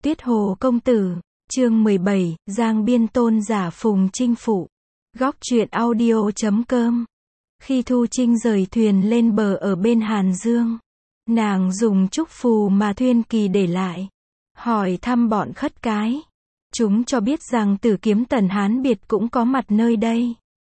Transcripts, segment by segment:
Tuyết Hồ Công Tử, chương 17, Giang Biên Tôn giả Phùng Trinh Phụ. Góc truyện audio.com. Khi Thu Trinh rời thuyền lên bờ ở bên Hàn Dương, nàng dùng chúc phù mà Thuyên Kỳ để lại, hỏi thăm bọn khất cái. Chúng cho biết rằng Tử Kiếm Tần Hán Biệt cũng có mặt nơi đây.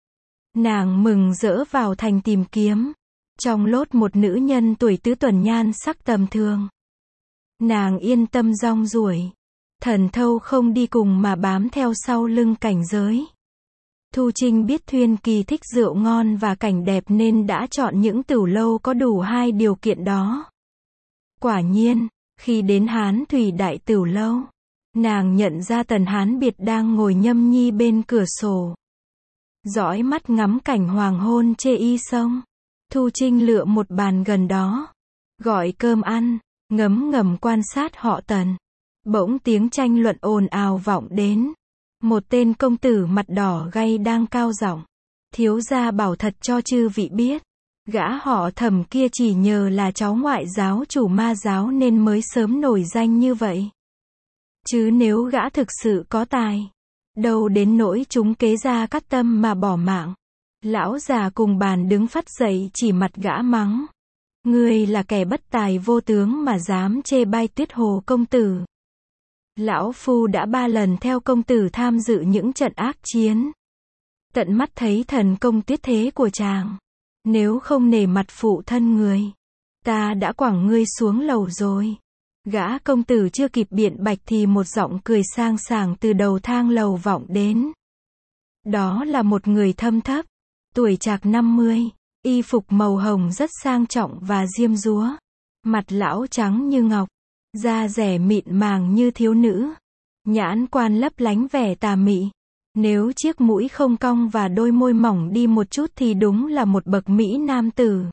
Nàng mừng rỡ vào thành tìm kiếm. Trong lốt một nữ nhân tuổi tứ tuần nhan sắc tầm thường. Nàng yên tâm rong ruổi. Thần thâu không đi cùng mà bám theo sau lưng cảnh giới. Thu Trinh biết Thuyên Kỳ thích rượu ngon và cảnh đẹp nên đã chọn những tửu lâu có đủ hai điều kiện đó. Quả nhiên, khi đến Hán Thủy Đại Tửu Lâu, nàng nhận ra Tần Hán Biệt đang ngồi nhâm nhi bên cửa sổ. Dõi mắt ngắm cảnh hoàng hôn chê y sông. Thu Trinh lựa một bàn gần đó, gọi cơm ăn, ngấm ngầm quan sát họ Tần. Bỗng tiếng tranh luận ồn ào vọng đến. Một tên công tử mặt đỏ gay đang cao giọng: thiếu gia bảo thật cho chư vị biết, gã họ Thẩm kia chỉ nhờ là cháu ngoại giáo chủ Ma giáo nên mới sớm nổi danh như vậy. Chứ nếu gã thực sự có tài, đâu đến nỗi chúng kế ra cắt tâm mà bỏ mạng. Lão già cùng bàn đứng phắt dậy chỉ mặt gã mắng: ngươi là kẻ bất tài vô tướng mà dám chê bai Tuyết Hồ Công Tử. Lão phu đã 3 lần theo công tử tham dự những trận ác chiến, tận mắt thấy thần công tuyết thế của chàng. Nếu không nể mặt phụ thân người, ta đã quẳng ngươi xuống lầu rồi. Gã công tử chưa kịp biện bạch thì một giọng cười sang sảng từ đầu thang lầu vọng đến. Đó là một người thâm thấp, tuổi trạc 50, y phục màu hồng rất sang trọng và diêm dúa. Mặt lão trắng như ngọc, da dẻ mịn màng như thiếu nữ, nhãn quan lấp lánh vẻ tà mị. Nếu chiếc mũi không cong và đôi môi mỏng đi một chút thì đúng là một bậc mỹ nam tử.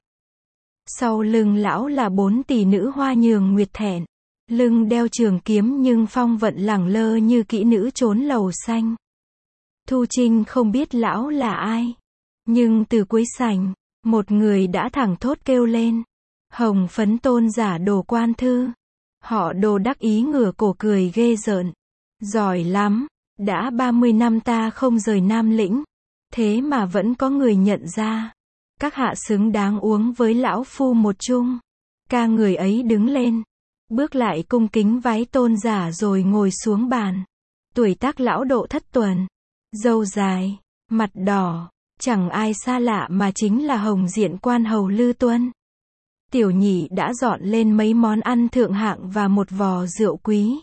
Sau lưng lão là 4 tỷ nữ hoa nhường nguyệt thẹn, lưng đeo trường kiếm nhưng phong vận lẳng lơ như kỹ nữ trốn lầu xanh. Thu Trinh không biết lão là ai, nhưng từ cuối sảnh, một người đã thẳng thốt kêu lên: Hồng Phấn Tôn giả Đồ Quan Thư. Họ Đồ đắc ý ngửa cổ cười ghê rợn: giỏi lắm, đã 30 năm ta không rời Nam Lĩnh, thế mà vẫn có người nhận ra. Các hạ xứng đáng uống với lão phu một chung. Ca người ấy đứng lên, bước lại cung kính vái tôn giả rồi ngồi xuống bàn. Tuổi tác lão độ thất tuần, râu dài, mặt đỏ, chẳng ai xa lạ mà chính là Hồng Diện Quan hầu Lư Tuân. Tiểu nhị đã dọn lên mấy món ăn thượng hạng và một vò rượu quý.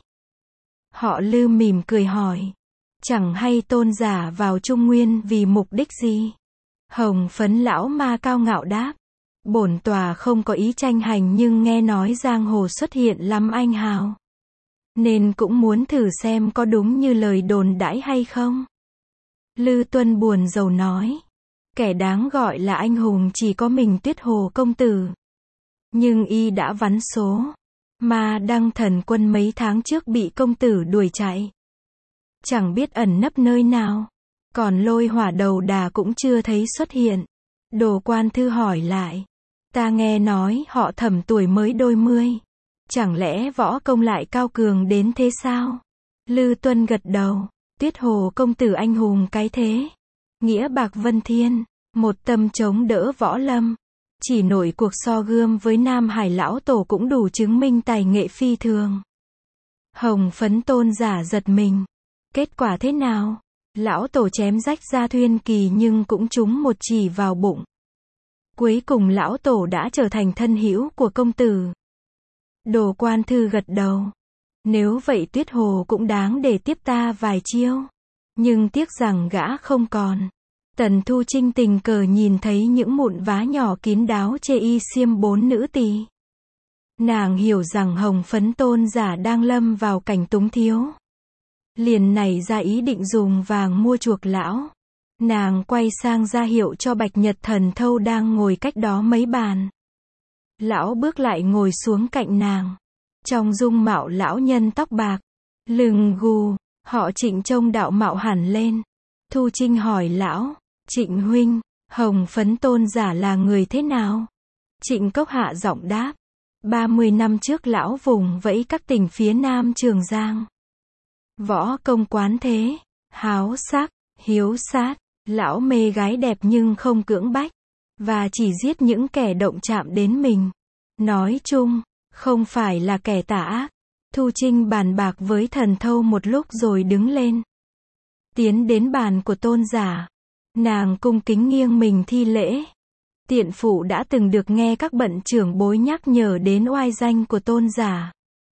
Họ Lư mỉm cười hỏi: chẳng hay tôn giả vào Trung Nguyên vì mục đích gì? Hồng Phấn lão ma cao ngạo đáp: bổn tòa không có ý tranh hành nhưng nghe nói giang hồ xuất hiện lắm anh hào, nên cũng muốn thử xem có đúng như lời đồn đãi hay không. Lư Tuân buồn rầu nói: kẻ đáng gọi là anh hùng chỉ có mình Tuyết Hồ Công Tử. Nhưng y đã vắn số. Ma Đăng Thần Quân mấy tháng trước bị công tử đuổi chạy, chẳng biết ẩn nấp nơi nào. Còn Lôi Hỏa Đầu Đà cũng chưa thấy xuất hiện. Đồ Quan Thư hỏi lại: ta nghe nói họ Thẩm tuổi mới đôi mươi, chẳng lẽ võ công lại cao cường đến thế sao? Lư Tuân gật đầu: Tuyết Hồ Công Tử anh hùng cái thế, nghĩa bạc vân thiên, một tâm chống đỡ võ lâm. Chỉ nổi cuộc so gươm với Nam Hải lão tổ cũng đủ chứng minh tài nghệ phi thường. Hồng Phấn Tôn giả giật mình. Kết quả thế nào? Lão tổ chém rách da Thuyên Kỳ nhưng cũng trúng một chỉ vào bụng. Cuối cùng lão tổ đã trở thành thân hữu của công tử. Đồ Quan Thư gật đầu: nếu vậy Tuyết Hồ cũng đáng để tiếp ta vài chiêu. Nhưng tiếc rằng gã không còn. Tần Thu Trinh tình cờ nhìn thấy những mụn vá nhỏ kín đáo chê y xiêm 4 nữ tỳ. Nàng hiểu rằng Hồng Phấn Tôn giả đang lâm vào cảnh túng thiếu, liền nảy ra ý định dùng vàng mua chuộc lão. Nàng quay sang ra hiệu cho Bạch Nhật Thần Thâu đang ngồi cách đó mấy bàn. Lão bước lại ngồi xuống cạnh nàng. Trong dung mạo lão nhân tóc bạc, lưng gù, họ Trịnh trông đạo mạo hẳn lên. Thu Trinh hỏi lão: Trịnh huynh, Hồng Phấn Tôn giả là người thế nào? Trịnh Cốc hạ giọng đáp: 30 năm trước lão vùng vẫy các tỉnh phía Nam Trường Giang. Võ công quán thế, háo sắc, hiếu sát, lão mê gái đẹp nhưng không cưỡng bách, và chỉ giết những kẻ động chạm đến mình. Nói chung, không phải là kẻ tà ác. Thu Trinh bàn bạc với Thần Thâu một lúc rồi đứng lên. Tiến đến bàn của Tôn giả. Nàng cung kính nghiêng mình thi lễ. Tiện phụ đã từng được nghe các bậc trưởng bối nhắc nhở đến oai danh của Tôn giả.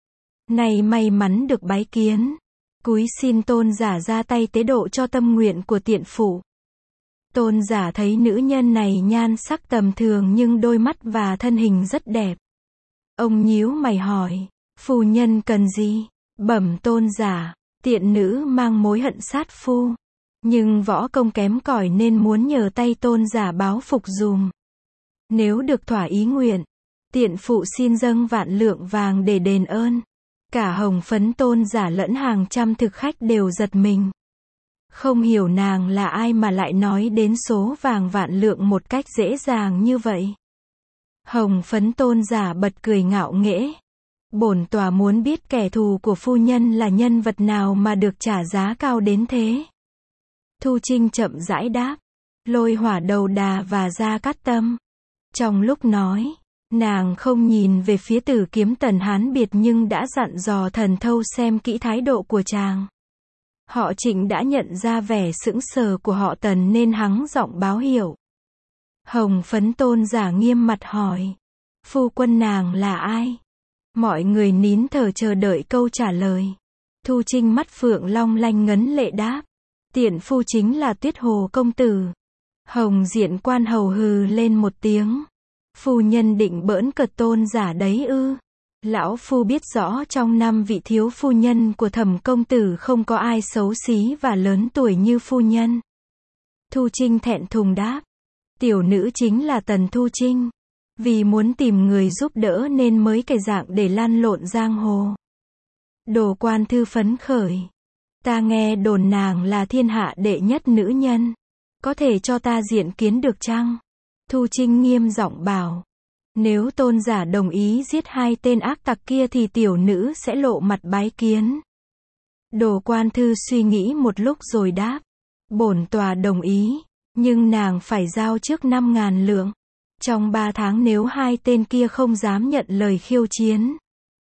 Này may mắn được bái kiến. Cúi xin Tôn giả ra tay tế độ cho tâm nguyện của tiện phụ. Tôn giả thấy nữ nhân này nhan sắc tầm thường nhưng đôi mắt và thân hình rất đẹp. Ông nhíu mày hỏi, phu nhân cần gì? Bẩm Tôn giả, tiện nữ mang mối hận sát phu. Nhưng võ công kém cỏi nên muốn nhờ tay Tôn giả báo phục dùm. Nếu được thỏa ý nguyện, tiện phụ xin dâng vạn lượng vàng để đền ơn. Cả Hồng Phấn Tôn giả lẫn hàng trăm thực khách đều giật mình. Không hiểu nàng là ai mà lại nói đến số vàng vạn lượng một cách dễ dàng như vậy. Hồng Phấn Tôn giả bật cười ngạo nghễ. Bổn tòa muốn biết kẻ thù của phu nhân là nhân vật nào mà được trả giá cao đến thế. Thu Trinh chậm rãi đáp. Lôi Hỏa Đầu Đà và Gia Cát Tâm. Trong lúc nói, nàng không nhìn về phía Tử Kiếm Tần Hán Biệt nhưng đã dặn dò Thần Thâu xem kỹ thái độ của chàng. Họ Trịnh đã nhận ra vẻ sững sờ của họ Tần nên hắng giọng báo hiệu. Hồng Phấn Tôn giả nghiêm mặt hỏi. Phu quân nàng là ai? Mọi người nín thở chờ đợi câu trả lời. Thu Trinh mắt phượng long lanh ngấn lệ đáp. Tiện phu chính là Tuyết Hồ công tử. Hồng Diện Quan hầu hừ lên một tiếng. Phu nhân định bỡn cợt Tôn giả đấy ư? Lão phu biết rõ trong 5 vị thiếu phu nhân của Thẩm công tử không có ai xấu xí và lớn tuổi như phu nhân. Thu Trinh thẹn thùng đáp. Tiểu nữ chính là Tần Thu Trinh. Vì muốn tìm người giúp đỡ nên mới cải dạng để lăn lộn giang hồ. Đồ Quan thư phấn khởi. Ta nghe đồn nàng là thiên hạ đệ nhất nữ nhân. Có thể cho ta diện kiến được chăng? Thu Trinh nghiêm giọng bảo. Nếu Tôn giả đồng ý giết 2 tên ác tặc kia thì tiểu nữ sẽ lộ mặt bái kiến. Đồ Quan thư suy nghĩ một lúc rồi đáp. Bổn tòa đồng ý, nhưng nàng phải giao trước 5.000 lượng. Trong 3 tháng nếu 2 tên kia không dám nhận lời khiêu chiến,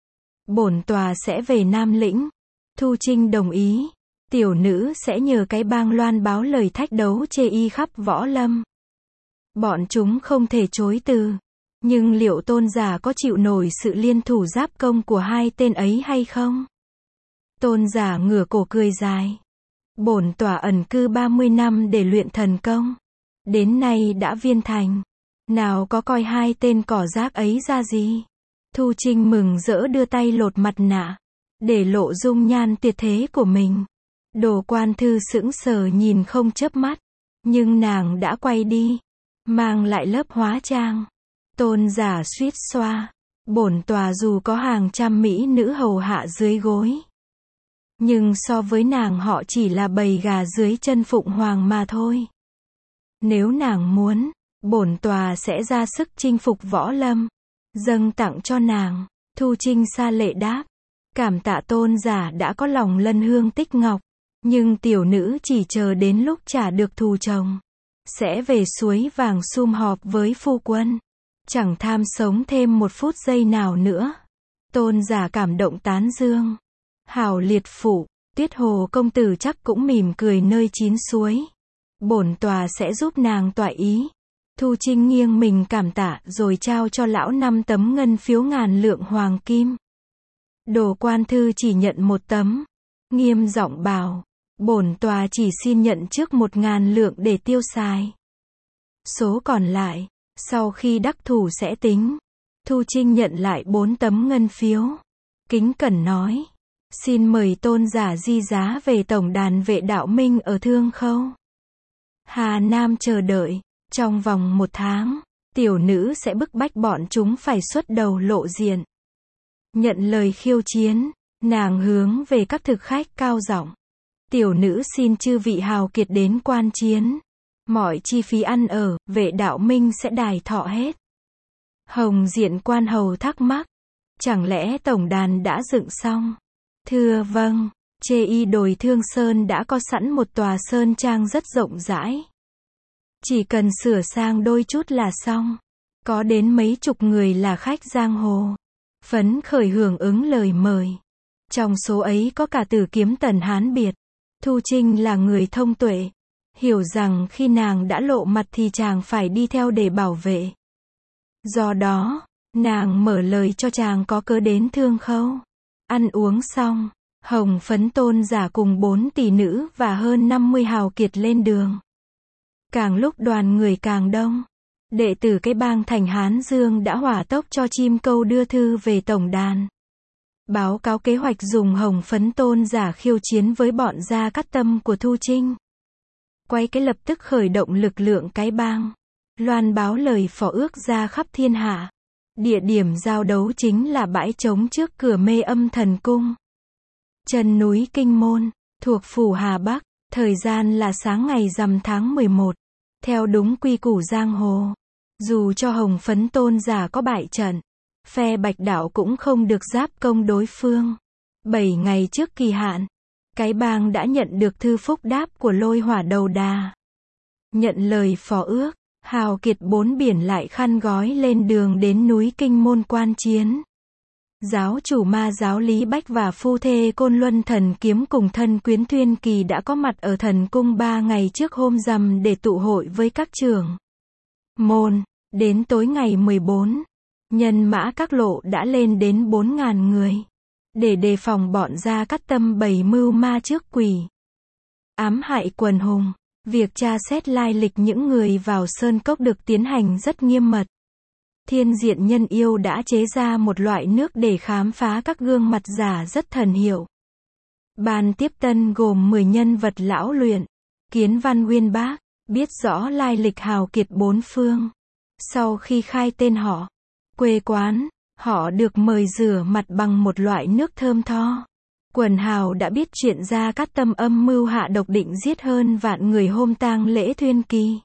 bổn tòa sẽ về Nam Lĩnh. Thu Trinh đồng ý. Tiểu nữ sẽ nhờ cái bang loan báo lời thách đấu chê y khắp võ lâm. Bọn chúng không thể chối từ. Nhưng liệu Tôn giả có chịu nổi sự liên thủ giáp công của 2 tên ấy hay không? Tôn giả ngửa cổ cười dài. Bổn tòa ẩn cư 30 năm để luyện thần công. Đến nay đã viên thành. Nào có coi 2 tên cỏ rác ấy ra gì? Thu Trinh mừng rỡ đưa tay lột mặt nạ. Để lộ dung nhan tuyệt thế của mình. Đồ Quan thư sững sờ nhìn không chớp mắt. Nhưng nàng đã quay đi. Mang lại lớp hóa trang. Tôn giả suýt xoa. Bổn tòa dù có hàng trăm mỹ nữ hầu hạ dưới gối. Nhưng so với nàng họ chỉ là bầy gà dưới chân Phụng Hoàng mà thôi. Nếu nàng muốn, bổn tòa sẽ ra sức chinh phục võ lâm. Dâng tặng cho nàng. Thu Trinh sa lệ đáp. Cảm tạ Tôn giả đã có lòng lân hương tích ngọc. Nhưng tiểu nữ chỉ chờ đến lúc trả được thù chồng. Sẽ về suối vàng sum họp với phu quân. Chẳng tham sống thêm một phút giây nào nữa. Tôn giả cảm động tán dương. Hảo liệt phụ, Tuyết Hồ công tử chắc cũng mỉm cười nơi chín suối. Bổn tòa sẽ giúp nàng tọa ý. Thu Trinh nghiêng mình cảm tạ rồi trao cho lão 5 tấm ngân phiếu 1000 lượng hoàng kim. Đồ Quan thư chỉ nhận 1 tấm. Nghiêm giọng bảo. Bổn tòa chỉ xin nhận trước 1000 lượng để tiêu xài. Số còn lại, sau khi đắc thủ sẽ tính. Thu Trinh nhận lại 4 tấm ngân phiếu. Kính cẩn nói. Xin mời Tôn giả di giá về tổng đàn Vệ Đạo Minh ở Thương Khâu. Hà Nam chờ đợi. Trong vòng 1 tháng, tiểu nữ sẽ bức bách bọn chúng phải xuất đầu lộ diện. Nhận lời khiêu chiến, nàng hướng về các thực khách cao giọng. Tiểu nữ xin chư vị hào kiệt đến quan chiến. Mọi chi phí ăn ở, Vệ Đạo Minh sẽ đài thọ hết. Hồng Diện Quan hầu thắc mắc. Chẳng lẽ tổng đàn đã dựng xong? Thưa vâng, chê y đồi Thương Sơn đã có sẵn một tòa sơn trang rất rộng rãi. Chỉ cần sửa sang đôi chút là xong. Có đến mấy chục người là khách giang hồ. Phấn khởi hưởng ứng lời mời. Trong số ấy có cả Tử Kiếm Tần Hán Biệt. Thu Trinh là người thông tuệ. Hiểu rằng khi nàng đã lộ mặt thì chàng phải đi theo để bảo vệ. Do đó, nàng mở lời cho chàng có cớ đến Thương Khâu. Ăn uống xong, Hồng Phấn Tôn giả cùng 4 tỷ nữ và hơn 50 hào kiệt lên đường. Càng lúc đoàn người càng đông. Đệ tử cái bang thành Hán Dương đã hỏa tốc cho chim câu đưa thư về tổng đàn. Báo cáo kế hoạch dùng Hồng Phấn Tôn giả khiêu chiến với bọn Gia Cát Tâm của Thu Trinh. Quay cái lập tức khởi động lực lượng cái bang. Loan báo lời phò ước ra khắp thiên hạ. Địa điểm giao đấu chính là bãi trống trước cửa Mê Âm Thần Cung. Chân núi Kinh Môn, thuộc phủ Hà Bắc, thời gian là sáng ngày rằm tháng 11. Theo đúng quy củ giang hồ. Dù cho Hồng Phấn Tôn giả có bại trận, phe Bạch Đạo cũng không được giáp công đối phương. 7 ngày trước kỳ hạn, cái bang đã nhận được thư phúc đáp của Lôi Hỏa Đầu Đà. Nhận lời phò ước, hào kiệt 4 biển lại khăn gói lên đường đến núi Kinh Môn quan chiến. Giáo chủ Ma giáo Lý Bách và phu thê Côn Luân Thần Kiếm cùng thân quyến Thuyên Kỳ đã có mặt ở thần cung 3 ngày trước hôm rằm để tụ hội với các trưởng môn. Đến tối ngày 14, nhân mã các lộ đã lên đến 4.000 người. Để đề phòng bọn Gia Cát Tâm bày mưu ma trước quỷ. Ám hại quần hùng. Việc tra xét lai lịch những người vào sơn cốc được tiến hành rất nghiêm mật. Thiên Diện Nhân Yêu đã chế ra một loại nước để khám phá các gương mặt giả rất thần hiệu. Ban tiếp tân gồm 10 nhân vật lão luyện, Kiến Văn Uyên Bác, biết rõ lai lịch hào kiệt 4 phương. Sau khi khai tên họ, quê quán, họ được mời rửa mặt bằng một loại nước thơm tho. Quần hào đã biết chuyện Gia Cát Tâm âm mưu hạ độc định giết hơn vạn người hôm tang lễ Thuyên Kỳ.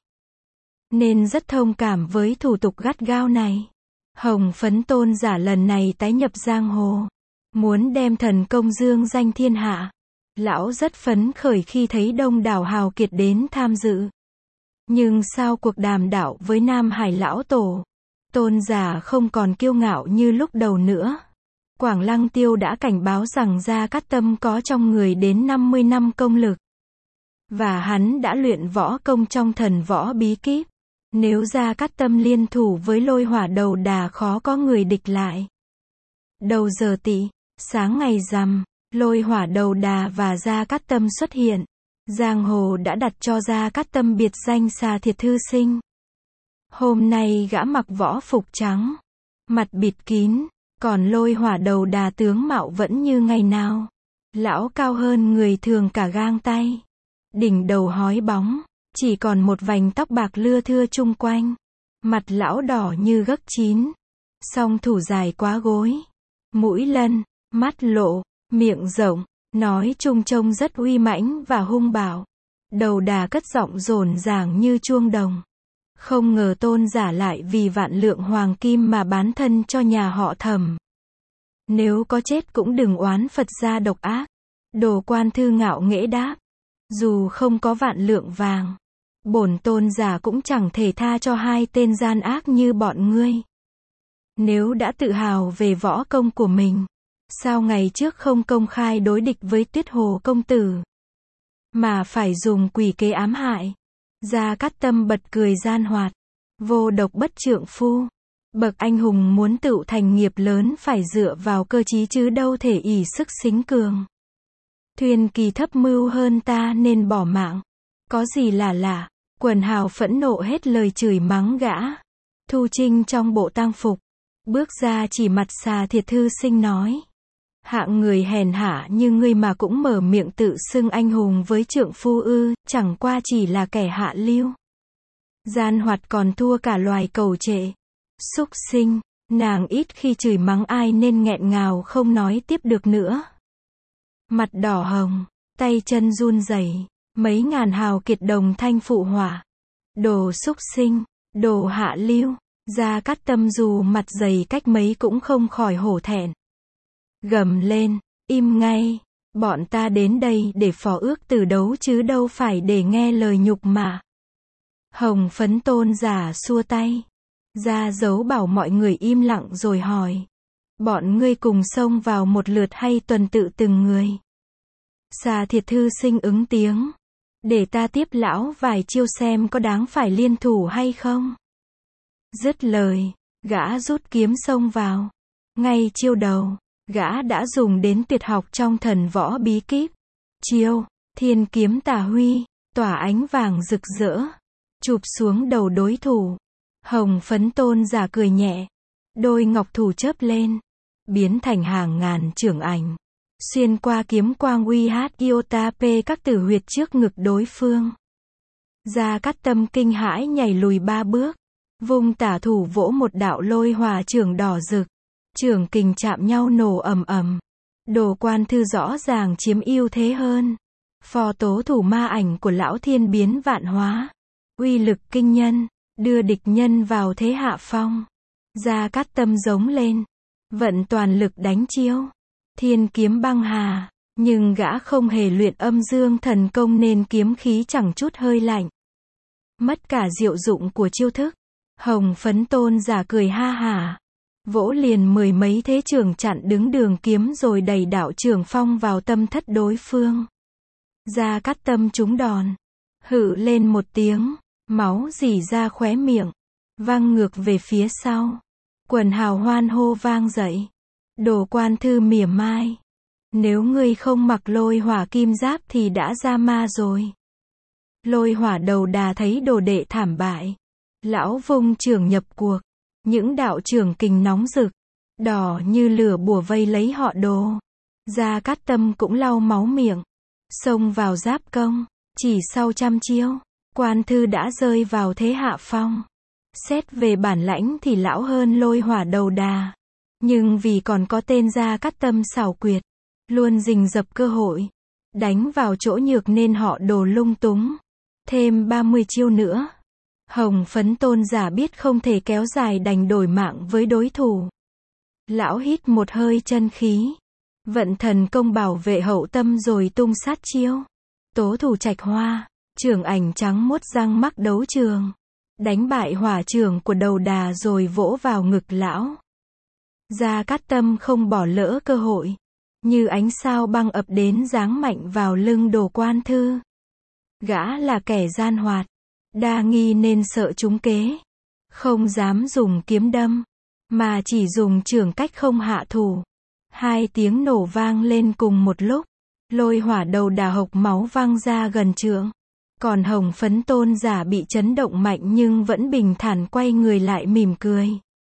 Nên rất thông cảm với thủ tục gắt gao này. Hồng Phấn Tôn giả lần này tái nhập giang hồ. Muốn đem thần công dương danh thiên hạ. Lão rất phấn khởi khi thấy đông đảo hào kiệt đến tham dự. Nhưng sau cuộc đàm đạo với Nam Hải Lão Tổ, Tôn giả không còn kiêu ngạo như lúc đầu nữa. Quảng Lăng Tiêu đã cảnh báo rằng Gia Cát Tâm có trong người đến 50 năm công lực. Và hắn đã luyện võ công trong thần võ bí kíp. Nếu Gia Cát Tâm liên thủ với Lôi Hỏa Đầu Đà khó có người địch lại. Đầu giờ Tỵ, sáng ngày rằm, Lôi Hỏa Đầu Đà và Gia Cát Tâm xuất hiện. Giang hồ đã đặt cho Gia Cát Tâm biệt danh Xà Thiệt Thư Sinh. Hôm nay gã mặc võ phục trắng, mặt bịt kín, còn Lôi Hỏa Đầu Đà tướng mạo vẫn như ngày nào. Lão cao hơn người thường cả gang tay. Đỉnh đầu hói bóng, chỉ còn một vành tóc bạc lưa thưa chung quanh. Mặt lão đỏ như gấc chín. Song thủ dài quá gối. Mũi lân, mắt lộ, miệng rộng, nói chung trông rất uy mãnh và hung bạo. Đầu Đà cất giọng rồn ràng như chuông đồng. Không ngờ Tôn giả lại vì vạn lượng hoàng kim mà bán thân cho nhà họ Thẩm. Nếu có chết cũng đừng oán Phật gia độc ác. Đồ Quan Thư ngạo nghễ đáp. Dù không có vạn lượng vàng, bổn Tôn giả cũng chẳng thể tha cho hai tên gian ác như bọn ngươi. Nếu đã tự hào về võ công của mình, sao ngày trước không công khai đối địch với Tuyết Hồ công tử, mà phải dùng quỷ kế ám hại? Gia Cát Tâm bật cười gian hoạt. Vô độc bất trượng phu. Bậc anh hùng muốn tựu thành nghiệp lớn phải dựa vào cơ trí chứ đâu thể ỷ sức xính cường. Thuyên Kỳ thấp mưu hơn ta nên bỏ mạng. Có gì là lạ. Quần hào phẫn nộ hết lời chửi mắng gã. Thu Trinh trong bộ tang phục, bước ra chỉ mặt Xà Thiệt Thư Sinh nói. Hạng người hèn hạ như ngươi mà cũng mở miệng tự xưng anh hùng với trượng phu ư, chẳng qua chỉ là kẻ hạ lưu. Gian hoạt còn thua cả loài cầu trệ. Súc sinh, nàng ít khi chửi mắng ai nên nghẹn ngào không nói tiếp được nữa. Mặt đỏ hồng, tay chân run rẩy, mấy ngàn hào kiệt đồng thanh phụ họa. Đồ súc sinh, đồ hạ lưu, Gia Cát Tâm dù mặt dày cách mấy cũng không khỏi hổ thẹn. Gầm lên, im ngay, bọn ta đến đây để phò ước tử đấu chứ đâu phải để nghe lời nhục mạ. Hồng Phấn Tôn giả xua tay. Gia Dấu bảo mọi người im lặng rồi hỏi. Bọn ngươi cùng xông vào một lượt hay tuần tự từng người? Xà Thiệt Thư Sinh ứng tiếng. Để ta tiếp lão vài chiêu xem có đáng phải liên thủ hay không. Dứt lời, gã rút kiếm xông vào. Ngay chiêu đầu, gã đã dùng đến tuyệt học trong thần võ bí kíp. Chiêu, Thiên Kiếm Tà Huy, tỏa ánh vàng rực rỡ. Chụp xuống đầu đối thủ. Hồng Phấn Tôn giả cười nhẹ. Đôi ngọc thủ chớp lên. Biến thành hàng ngàn chưởng ảnh. Xuyên qua kiếm quang uy hát iota p các tử huyệt trước ngực đối phương. Gia Cát Tâm kinh hãi nhảy lùi 3 bước. Vung tả thủ vỗ một đạo lôi hỏa chưởng đỏ rực. Chưởng kình chạm nhau nổ ầm ầm. Đồ Quan Thư rõ ràng chiếm ưu thế hơn. Phò tố thủ ma ảnh của lão thiên biến vạn hóa. Uy lực kinh nhân, đưa địch nhân vào thế hạ phong. Gia Cát Tâm giống lên. Vận toàn lực đánh chiêu. Thiên kiếm băng hà. Nhưng gã không hề luyện âm dương thần công nên kiếm khí chẳng chút hơi lạnh. Mất cả diệu dụng của chiêu thức. Hồng Phấn Tôn giả cười ha hả. Vỗ liền 10 mấy thế chưởng chặn đứng đường kiếm rồi đẩy đạo chưởng phong vào tâm thất đối phương. Gia Cát Tâm trúng đòn. Hự lên một tiếng. Máu rỉ ra khóe miệng. Văng ngược về phía sau. Quần hào hoan hô vang dậy. Đồ Quan Thư mỉa mai. Nếu ngươi không mặc lôi hỏa kim giáp thì đã ra ma rồi. Lôi hỏa đầu đà thấy đồ đệ thảm bại. Lão vung chưởng nhập cuộc. Những đạo chưởng kình nóng rực. Đỏ như lửa bùa vây lấy họ Đồ. Gia Cát Tâm cũng lau máu miệng. Xông vào giáp công. Chỉ sau 100 chiêu. Quan Thư đã rơi vào thế hạ phong. Xét về bản lãnh thì lão hơn lôi hỏa đầu đà. Nhưng vì còn có tên Gia Cát Tâm xảo quyệt. Luôn rình rập cơ hội. Đánh vào chỗ nhược nên họ Đồ lung túng. Thêm 30 chiêu nữa. Hồng Phấn Tôn giả biết không thể kéo dài đành đổi mạng với đối thủ. Lão hít một hơi chân khí. Vận thần công bảo vệ hậu tâm rồi tung sát chiêu. Tố thủ trạch hoa. Chưởng ảnh trắng muốt răng mắc đấu trường. Đánh bại hỏa chưởng của đầu đà rồi vỗ vào ngực lão. Gia Cát Tâm không bỏ lỡ cơ hội. Như ánh sao băng ập đến giáng mạnh vào lưng Đồ Quan Thư. Gã là kẻ gian hoạt. Đa nghi nên sợ trúng kế. Không dám dùng kiếm đâm. Mà chỉ dùng chưởng cách không hạ thủ. 2 tiếng nổ vang lên cùng một lúc. Lôi hỏa đầu đà hộc máu văng ra gần trượng. Còn Hồng Phấn Tôn giả bị chấn động mạnh nhưng vẫn bình thản quay người lại mỉm cười.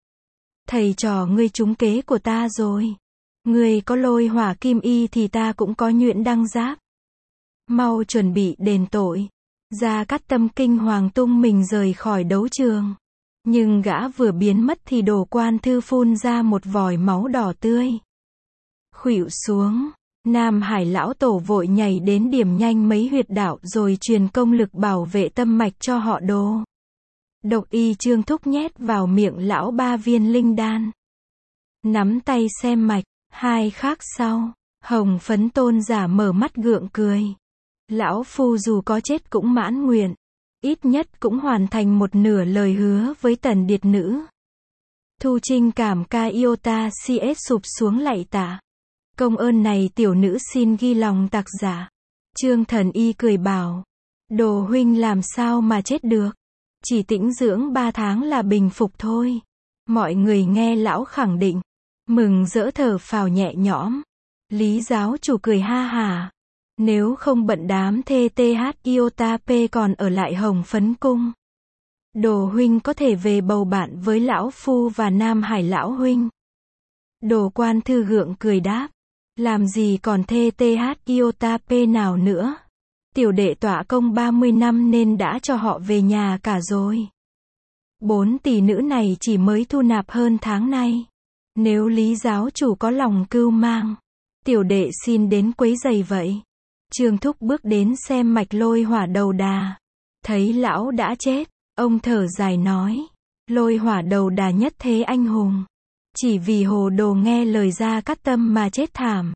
Thầy trò ngươi trúng kế của ta rồi. Ngươi có lôi hỏa kim y thì ta cũng có nhuyễn đăng giáp. Mau chuẩn bị đền tội. Gia Cát Tâm kinh hoàng tung mình rời khỏi đấu trường. Nhưng gã vừa biến mất thì Đồ Quan Thư phun ra một vòi máu đỏ tươi. Khuỵu xuống. Nam Hải lão tổ vội nhảy đến điểm nhanh mấy huyệt đạo rồi truyền công lực bảo vệ tâm mạch cho họ Đồ. Độc y Trương Thúc nhét vào miệng lão 3 viên linh đan. Nắm tay xem mạch. 2 khắc sau, Hồng Phấn Tôn giả mở mắt gượng cười. Lão phu dù có chết cũng mãn nguyện. Ít nhất cũng hoàn thành một nửa lời hứa với Tần Điệt Nữ. Thu Trinh cảm ca iota cs sụp xuống lạy tạ. Công ơn này tiểu nữ xin ghi lòng tạc giả. Trương Thần Y cười bảo. Đồ huynh làm sao mà chết được. Chỉ tĩnh dưỡng 3 tháng là bình phục thôi. Mọi người nghe lão khẳng định. Mừng rỡ thở phào nhẹ nhõm. Lý giáo chủ cười ha hả. Nếu không bận đám TTH iota P còn ở lại Hồng Phấn Cung. Đồ huynh có thể về bầu bạn với lão phu và Nam Hải lão huynh. Đồ Quan Thư gượng cười đáp. Làm gì còn TTH iota P nào nữa. Tiểu đệ tọa công 30 năm nên đã cho họ về nhà cả rồi. 4 tỷ nữ này chỉ mới thu nạp hơn tháng nay. Nếu Lý giáo chủ có lòng cưu mang, tiểu đệ xin đến quấy giày vậy. Trương Thúc bước đến xem mạch lôi hỏa đầu đà. Thấy lão đã chết, ông thở dài nói. Lôi hỏa đầu đà nhất thế anh hùng. Chỉ vì hồ đồ nghe lời Gia Cát Tâm mà chết thảm.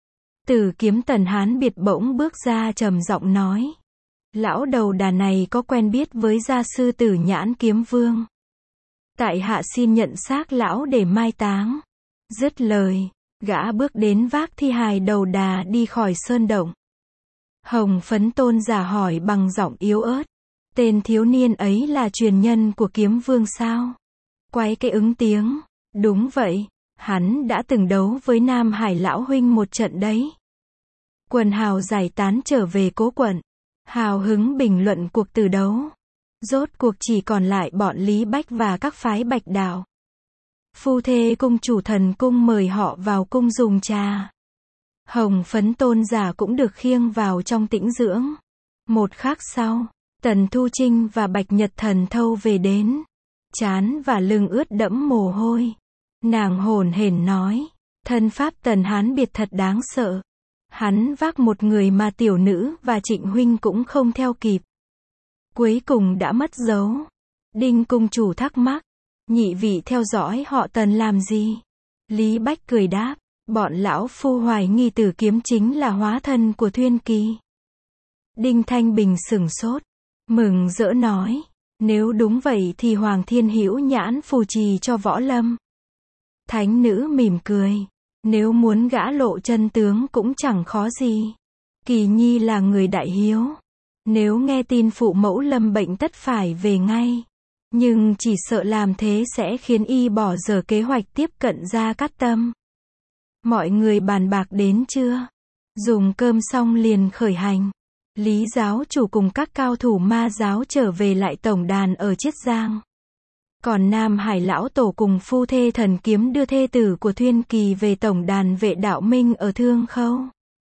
Tử Kiếm Tần Hán Biệt bỗng bước ra trầm giọng nói. Lão đầu đà này có quen biết với gia sư Tử Nhãn Kiếm Vương. Tại hạ xin nhận xác lão để mai táng. Dứt lời, gã bước đến vác thi hài đầu đà đi khỏi sơn động. Hồng Phấn Tôn giả hỏi bằng giọng yếu ớt. Tên thiếu niên ấy là truyền nhân của Kiếm Vương sao? Quái cái ứng tiếng. Đúng vậy, hắn đã từng đấu với Nam Hải lão huynh một trận đấy. Quần hào giải tán trở về cố quận. Hào hứng bình luận cuộc từ đấu. Rốt cuộc chỉ còn lại bọn Lý Bách và các phái Bạch Đạo. Phu thê cung chủ Thần Cung mời họ vào cung dùng trà. Hồng Phấn Tôn giả cũng được khiêng vào trong tĩnh dưỡng. Một khắc sau, Tần Thu Trinh và Bạch Nhật Thần Thâu về đến. Trán và lưng ướt đẫm mồ hôi. Nàng hổn hển nói, thân pháp Tần Hán Biệt thật đáng sợ. Hắn vác một người mà tiểu nữ và Trịnh huynh cũng không theo kịp. Cuối cùng đã mất dấu. Đinh cung chủ thắc mắc, nhị vị theo dõi họ Tần làm gì? Lý Bách cười đáp, bọn lão phu hoài nghi Tử Kiếm chính là hóa thân của Thuyên Kỳ. Đinh Thanh Bình sửng sốt, mừng rỡ nói, nếu đúng vậy thì Hoàng Thiên Hữu nhãn phù trì cho võ lâm. Thánh nữ mỉm cười, nếu muốn gã lộ chân tướng cũng chẳng khó gì. Kỳ nhi là người đại hiếu. Nếu nghe tin phụ mẫu lâm bệnh tất phải về ngay. Nhưng chỉ sợ làm thế sẽ khiến y bỏ dở kế hoạch tiếp cận Gia Cát Tâm. Mọi người bàn bạc đến chưa? Dùng cơm xong liền khởi hành. Lý giáo chủ cùng các cao thủ ma giáo trở về lại tổng đàn ở Chiết Giang. Còn Nam Hải lão tổ cùng phu thê Thần Kiếm đưa thê tử của Thuyên Kỳ về tổng đàn Vệ Đạo Minh ở Thương Khâu.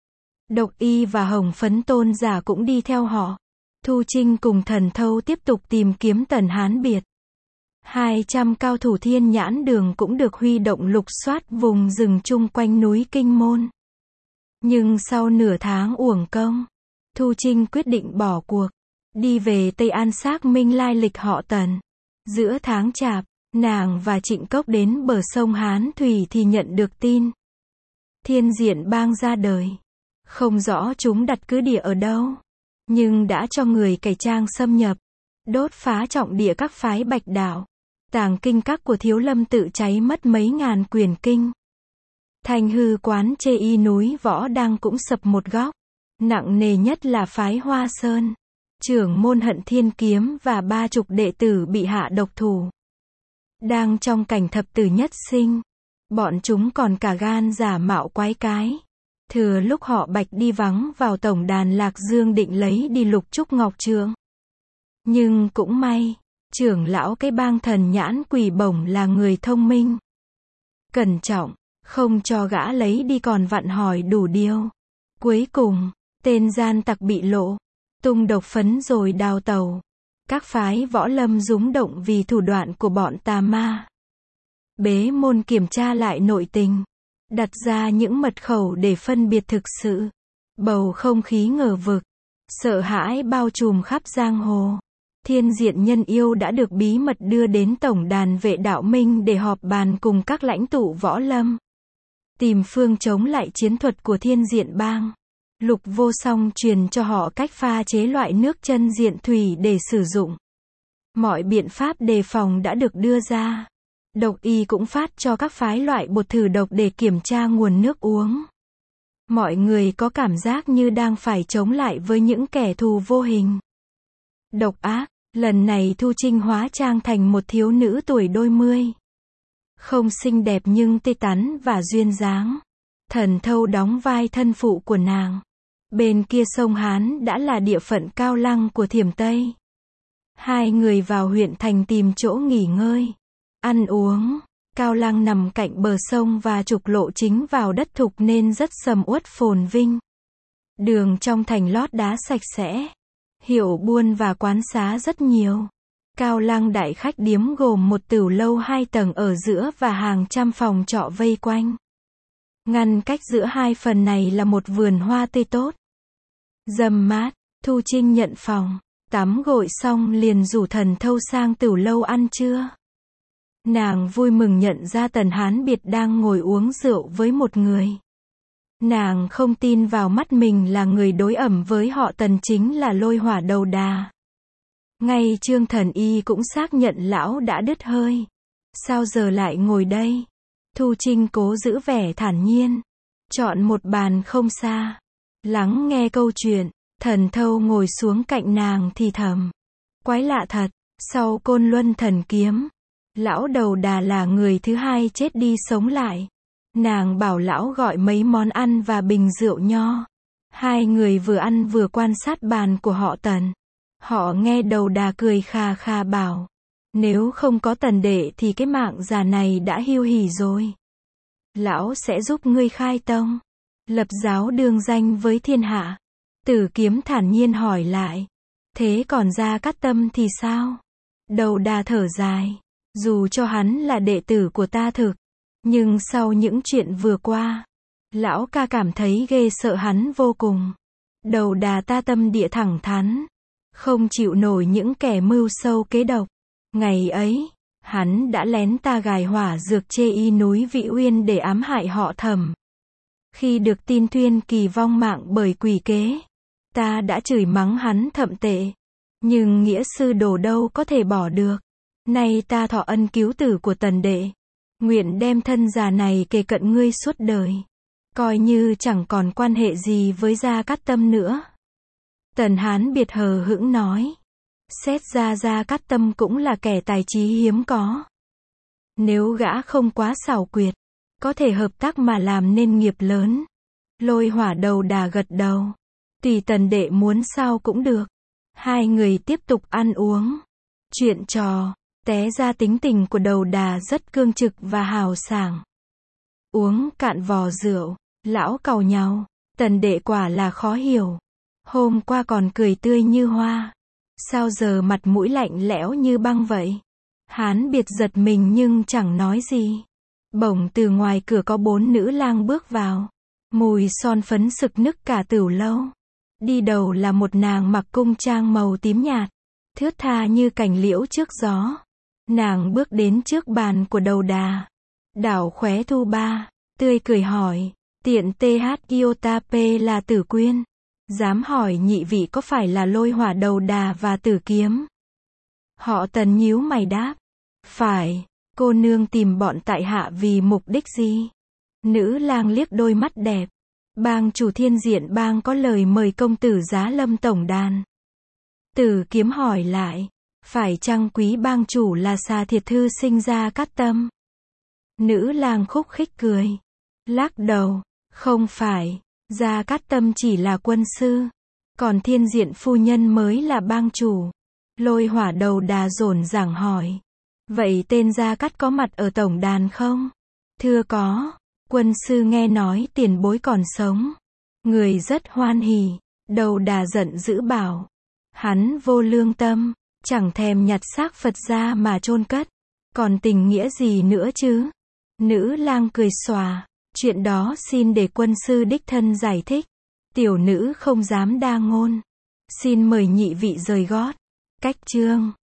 Độc Y và Hồng Phấn Tôn giả cũng đi theo họ. Thu Trinh cùng Thần Thâu tiếp tục tìm kiếm Tần Hán Biệt. 200 cao thủ Thiên Nhãn Đường cũng được huy động lục soát vùng rừng chung quanh núi Kinh Môn. Nhưng sau nửa tháng uổng công, Thu Trinh quyết định bỏ cuộc, đi về Tây An xác minh lai lịch họ Tần. Giữa tháng Chạp, nàng và Trịnh Cốc đến bờ sông Hán Thủy thì nhận được tin. Thiên Diện Bang ra đời. Không rõ chúng đặt cứ địa ở đâu, nhưng đã cho người cải trang xâm nhập, đốt phá trọng địa các phái Bạch Đạo. Tàng kinh các của Thiếu Lâm tự cháy mất mấy ngàn quyển kinh. Thanh Hư quán Chê Y núi Võ Đăng cũng sập một góc. Nặng nề nhất là phái Hoa Sơn. Trưởng môn Hận Thiên Kiếm và 30 đệ tử bị hạ độc thủ. Đang trong cảnh thập tử nhất sinh. Bọn chúng còn cả gan giả mạo quái cái. Thừa lúc họ Bạch đi vắng vào tổng đàn Lạc Dương định lấy đi Lục Trúc Ngọc Trượng. Nhưng cũng may, trưởng lão cái bang Thần Nhãn Quỷ Bổng là người thông minh. Cẩn trọng, không cho gã lấy đi còn vặn hỏi đủ điều. Cuối cùng, tên gian tặc bị lộ, tung độc phấn rồi đào tàu. Các phái võ lâm rúng động vì thủ đoạn của bọn tà ma. Bế môn kiểm tra lại nội tình, đặt ra những mật khẩu để phân biệt thực sự. Bầu không khí ngờ vực, sợ hãi bao trùm khắp giang hồ. Thiên Diện Nhân Yêu đã được bí mật đưa đến tổng đàn Vệ Đạo Minh để họp bàn cùng các lãnh tụ võ lâm. Tìm phương chống lại chiến thuật của Thiên Diện Bang. Lục Vô Song truyền cho họ cách pha chế loại nước chân diện thủy để sử dụng. Mọi biện pháp đề phòng đã được đưa ra. Độc Y cũng phát cho các phái loại bột thử độc để kiểm tra nguồn nước uống. Mọi người có cảm giác như đang phải chống lại với những kẻ thù vô hình. Độc ác, lần này Thu Trinh hóa trang thành một thiếu nữ tuổi đôi mươi. Không xinh đẹp nhưng tươi tắn và duyên dáng. Thần Thâu đóng vai thân phụ của nàng. Bên kia sông Hán đã là địa phận Cao Lăng của Thiểm Tây. Hai người vào huyện thành tìm chỗ nghỉ ngơi, ăn uống. Cao Lăng nằm cạnh bờ sông và trục lộ chính vào đất thục nên rất sầm uất phồn vinh. Đường trong thành lót đá sạch sẽ. Hiệu buôn và quán xá rất nhiều. Cao Lăng đại khách điếm gồm một tửu lâu 2 tầng ở giữa và hàng trăm phòng trọ vây quanh. Ngăn cách giữa hai phần này là một vườn hoa tươi tốt. Râm mát, Thu Trinh nhận phòng, tắm gội xong liền rủ Thần Thâu sang tửu lâu ăn trưa. Nàng vui mừng nhận ra Tần Hán Biệt đang ngồi uống rượu với một người. Nàng không tin vào mắt mình là người đối ẩm với họ Tần chính là Lôi Hỏa Đầu Đà. Ngay Trương Thần Y cũng xác nhận lão đã đứt hơi. Sao giờ lại ngồi đây? Thu Trinh cố giữ vẻ thản nhiên. Chọn một bàn không xa. Lắng nghe câu chuyện. Thần Thâu ngồi xuống cạnh nàng thì thầm. Quái lạ thật, sau Côn Luân Thần Kiếm, lão Đầu Đà là người thứ hai chết đi sống lại. Nàng bảo lão gọi mấy món ăn và bình rượu nho. Hai người vừa ăn vừa quan sát bàn của họ Tần. Họ nghe Đầu Đà cười khà khà bảo. Nếu không có Tần đệ thì cái mạng già này đã hiu hỉ rồi. Lão sẽ giúp ngươi khai tông, lập giáo đương danh với thiên hạ. Tử Kiếm thản nhiên hỏi lại. Thế còn Gia Cát Tâm thì sao? Đầu Đà thở dài. Dù cho hắn là đệ tử của ta thực, nhưng sau những chuyện vừa qua, lão ca cảm thấy ghê sợ hắn vô cùng. Đầu Đà ta tâm địa thẳng thắn, không chịu nổi những kẻ mưu sâu kế độc. Ngày ấy, hắn đã lén ta gài hỏa dược chê y núi Vị Uyên để ám hại họ Thẩm. Khi được tin Thuyên Kỳ vong mạng bởi quỷ kế, ta đã chửi mắng hắn thậm tệ. Nhưng nghĩa sư đồ đâu có thể bỏ được. Nay ta thọ ân cứu tử của Tần đệ, nguyện đem thân già này kề cận ngươi suốt đời. Coi như chẳng còn quan hệ gì với Gia Cát Tâm nữa. Tần Hán Biệt hờ hững nói. Xét ra Gia Cát Tâm cũng là kẻ tài trí hiếm có. Nếu gã không quá xảo quyệt, có thể hợp tác mà làm nên nghiệp lớn. Lôi Hỏa Đầu Đà gật đầu. Tùy Tần đệ muốn sao cũng được. Hai người tiếp tục ăn uống. Chuyện trò, té ra tính tình của Đầu Đà rất cương trực và hào sảng. Uống cạn vò rượu, lão càu nhàu. Tần đệ quả là khó hiểu. Hôm qua còn cười tươi như hoa. Sao giờ mặt mũi lạnh lẽo như băng vậy? Hán Biệt giật mình nhưng chẳng nói gì. Bỗng từ ngoài cửa có 4 nữ lang bước vào. Mùi son phấn sực nức cả tửu lâu. Đi đầu là một nàng mặc cung trang màu tím nhạt, thướt tha như cành liễu trước gió. Nàng bước đến trước bàn của Đầu Đà. Đảo khóe thu ba, tươi cười hỏi. Tiện TH Iotape là Tử Quyên. Dám hỏi nhị vị có phải là Lôi Hỏa Đầu Đà và Tử Kiếm? Họ Tần nhíu mày đáp. Phải, cô nương tìm bọn tại hạ vì mục đích gì? Nữ lang liếc đôi mắt đẹp. Bang chủ Thiên Diện bang có lời mời công tử giá lâm tổng đàn. Tử Kiếm hỏi lại. Phải chăng quý bang chủ là Xà Thiệt Thư sinh Gia Cát Tâm? Nữ lang khúc khích cười. Lắc đầu. Không phải. Gia Cát Tâm chỉ là quân sư. Còn Thiên Diện phu nhân mới là bang chủ. Lôi Hỏa Đầu Đà dồn dàng hỏi. Vậy tên Gia Cát có mặt ở tổng đàn không? Thưa có. Quân sư nghe nói tiền bối còn sống. Người rất hoan hỉ. Đầu Đà giận dữ bảo. Hắn vô lương tâm. Chẳng thèm nhặt xác Phật ra mà chôn cất. Còn tình nghĩa gì nữa chứ? Nữ lang cười xòa. Chuyện đó xin để quân sư đích thân giải thích. Tiểu nữ không dám đa ngôn. Xin mời nhị vị rời gót. Cách chương